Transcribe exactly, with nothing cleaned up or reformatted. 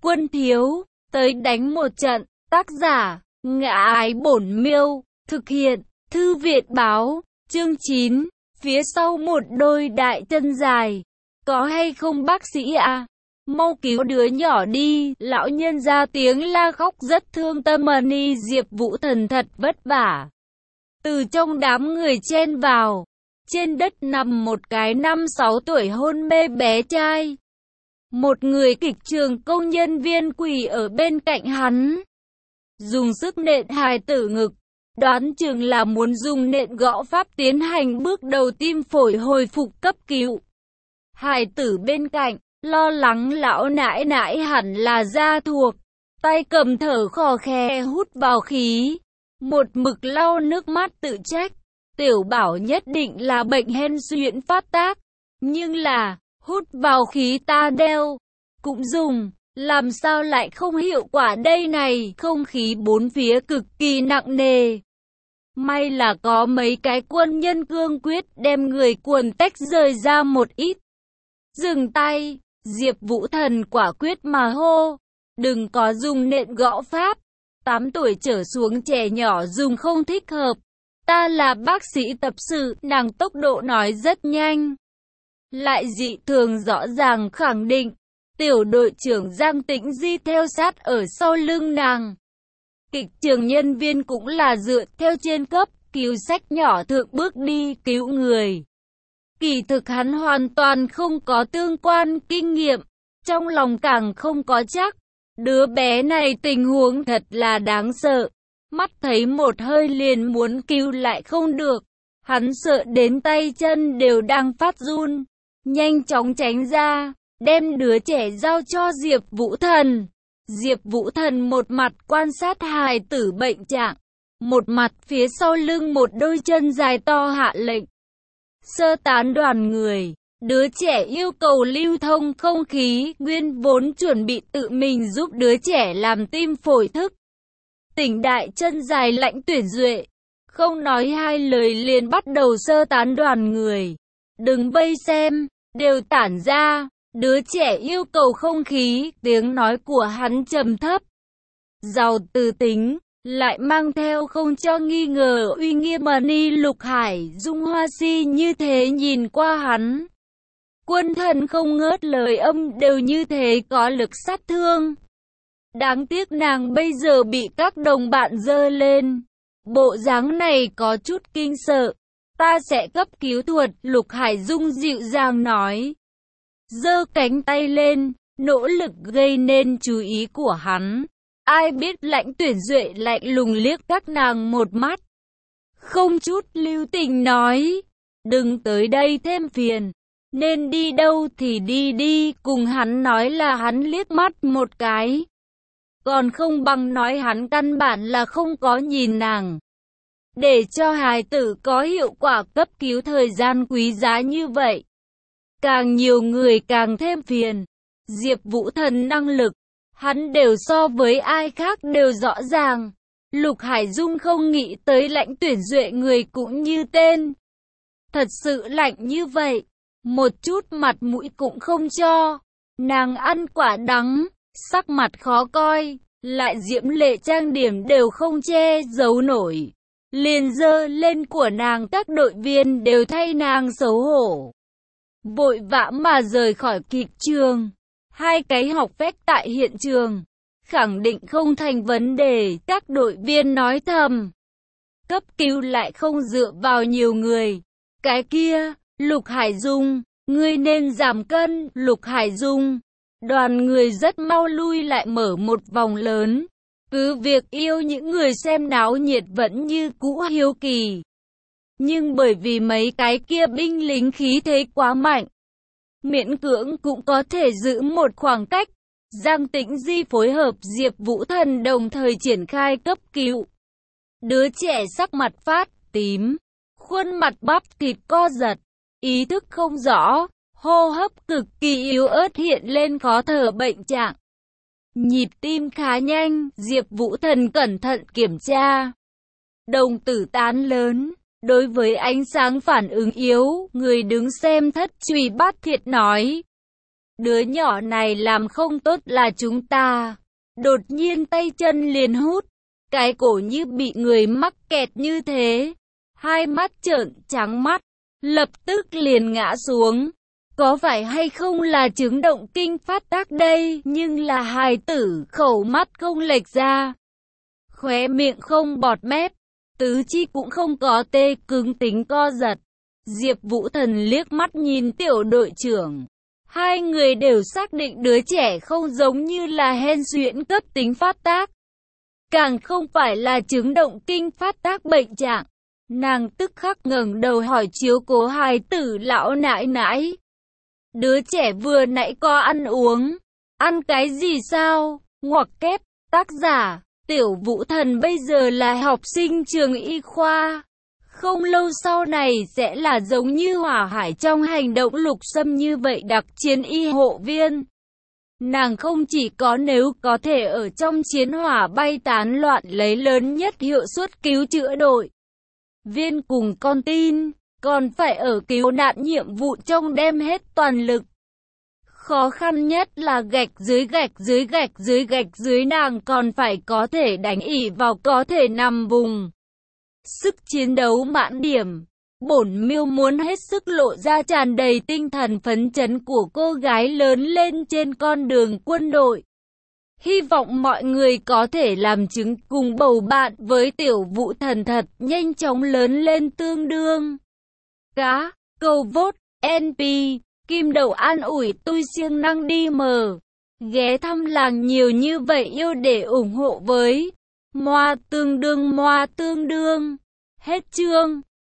Quân thiếu, tới đánh một trận. Tác giả, Ngã Ái Bổn Miêu. Thực hiện, Thư viện báo. Chương chín. Phía sau một đôi đại chân dài. Có hay không bác sĩ à? Mau cứu đứa nhỏ đi. Lão nhân ra tiếng la khóc rất thương tâm. Ni Diệp Vũ Thần thật vất vả. Từ trong đám người chen vào. Trên đất nằm một cái năm sáu tuổi hôn mê bé trai. Một người kịch trường công nhân viên quỳ ở bên cạnh hắn. Dùng sức nện hài tử ngực. Đoán chừng là muốn dùng nện gõ pháp tiến hành bước đầu tim phổi hồi phục cấp cứu. Hài tử bên cạnh, lo lắng lão nãi nãi hẳn là gia thuộc. Tay cầm thở khò khè hút vào khí. Một mực lau nước mắt tự trách. Tiểu bảo nhất định là bệnh hen suyễn phát tác. Nhưng là, hút vào khí ta đeo. Cũng dùng, làm sao lại không hiệu quả đây này. Không khí bốn phía cực kỳ nặng nề. May là có mấy cái quân nhân cương quyết đem người quần tách rời ra một ít. Dừng tay, Diệp Vũ Thần quả quyết mà hô. Đừng có dùng nện gõ pháp. Tám tuổi trở xuống trẻ nhỏ dùng không thích hợp. Ta là bác sĩ tập sự, nàng tốc độ nói rất nhanh. Lại dị thường rõ ràng khẳng định. Tiểu đội trưởng Giang Tĩnh Di theo sát ở sau lưng nàng. Kịch trường nhân viên cũng là dựa theo trên cấp, cứu sách nhỏ thượng bước đi cứu người. Kỳ thực hắn hoàn toàn không có tương quan kinh nghiệm, trong lòng càng không có chắc. Đứa bé này tình huống thật là đáng sợ. Mắt thấy một hơi liền muốn cứu lại không được. Hắn sợ đến tay chân đều đang phát run. Nhanh chóng tránh ra, đem đứa trẻ giao cho Diệp Vũ Thần. Diệp Vũ Thần một mặt quan sát hài tử bệnh trạng, một mặt phía sau lưng một đôi chân dài to hạ lệnh. Sơ tán đoàn người, đứa trẻ yêu cầu lưu thông không khí, nguyên vốn chuẩn bị tự mình giúp đứa trẻ làm tim phổi thức. Tỉnh đại chân dài Lãnh Tuyển Duệ, không nói hai lời liền bắt đầu sơ tán đoàn người. Đừng vây xem, đều tản ra. Đứa trẻ yêu cầu không khí, tiếng nói của hắn trầm thấp. Giàu từ tính, lại mang theo không cho nghi ngờ uy nghiêm. Ni Lục Hải Dung hoa si như thế nhìn qua hắn. Quân thần không ngớt lời âm đều như thế có lực sát thương. Đáng tiếc nàng bây giờ bị các đồng bạn dơ lên. Bộ dáng này có chút kinh sợ. Ta sẽ cấp cứu thuật, Lục Hải Dung dịu dàng nói. Giơ cánh tay lên, nỗ lực gây nên chú ý của hắn. Ai biết Lãnh Tuyển Duệ lạnh lùng liếc các nàng một mắt. Không chút lưu tình nói. Đừng tới đây thêm phiền. Nên đi đâu thì đi đi. Cùng hắn nói là hắn liếc mắt một cái. Còn không bằng nói hắn căn bản là không có nhìn nàng. Để cho hài tử có hiệu quả cấp cứu thời gian quý giá như vậy. Càng nhiều người càng thêm phiền. Diệp Vũ Thần năng lực, hắn đều so với ai khác đều rõ ràng. Lục Hải Dung không nghĩ tới Lãnh Tuyển Duệ người cũng như tên. Thật sự lạnh như vậy, một chút mặt mũi cũng không cho. Nàng ăn quả đắng, sắc mặt khó coi, lại diễm lệ trang điểm đều không che giấu nổi. Liền dơ lên của nàng các đội viên đều thay nàng xấu hổ. Vội vã mà rời khỏi kịch trường. Hai cái học phép tại hiện trường. Khẳng định không thành vấn đề, các đội viên nói thầm. Cấp cứu lại không dựa vào nhiều người. Cái kia, Lục Hải Dung, ngươi nên giảm cân, Lục Hải Dung. Đoàn người rất mau lui lại mở một vòng lớn. Cứ việc yêu những người xem náo nhiệt vẫn như cũ hiếu kỳ. Nhưng bởi vì mấy cái kia binh lính khí thế quá mạnh, miễn cưỡng cũng có thể giữ một khoảng cách. Giang Tĩnh Di phối hợp Diệp Vũ Thần đồng thời triển khai cấp cứu. Đứa trẻ sắc mặt phát tím, khuôn mặt bắp thịt co giật, ý thức không rõ, hô hấp cực kỳ yếu ớt hiện lên khó thở bệnh trạng. Nhịp tim khá nhanh, Diệp Vũ Thần cẩn thận kiểm tra. Đồng tử tán lớn, đối với ánh sáng phản ứng yếu, người đứng xem thất truy bát thiệt nói. Đứa nhỏ này làm không tốt là chúng ta. Đột nhiên tay chân liền hút, cái cổ như bị người mắc kẹt như thế. Hai mắt trợn trắng mắt, lập tức liền ngã xuống. Có phải hay không là chứng động kinh phát tác đây, nhưng là hài tử, khẩu mắt không lệch ra. Khóe miệng không bọt mép, tứ chi cũng không có tê cứng tính co giật. Diệp Vũ Thần liếc mắt nhìn tiểu đội trưởng. Hai người đều xác định đứa trẻ không giống như là hen suyễn cấp tính phát tác. Càng không phải là chứng động kinh phát tác bệnh trạng. Nàng tức khắc ngẩng đầu hỏi chiếu cố hài tử lão nãi nãi. Đứa trẻ vừa nãy có ăn uống. Ăn cái gì sao? Ngoặc kép, tác giả, Tiểu Vũ Thần bây giờ là học sinh trường y khoa. Không lâu sau này sẽ là giống như Hỏa Hải trong hành động lục xâm như vậy đặc chiến y hộ viên. Nàng không chỉ có nếu có thể ở trong chiến hỏa bay tán loạn lấy lớn nhất hiệu suất cứu chữa đội viên cùng con tin, còn phải ở cứu nạn nhiệm vụ trong đem hết toàn lực. Khó khăn nhất là gạch dưới gạch dưới gạch dưới gạch dưới nàng còn phải có thể đánh ỉ vào có thể nằm vùng. Sức chiến đấu mãn điểm. Bổn Miêu muốn hết sức lộ ra tràn đầy tinh thần phấn chấn của cô gái lớn lên trên con đường quân đội. Hy vọng mọi người có thể làm chứng cùng bầu bạn với Tiểu Vũ Thần thật nhanh chóng lớn lên tương đương. Cá, câu vốt, en pê, kim đầu an ủi tôi siêng năng đi mờ. Ghé thăm làng nhiều như vậy yêu để ủng hộ với. Moa tương đương moa tương đương. Hết chương.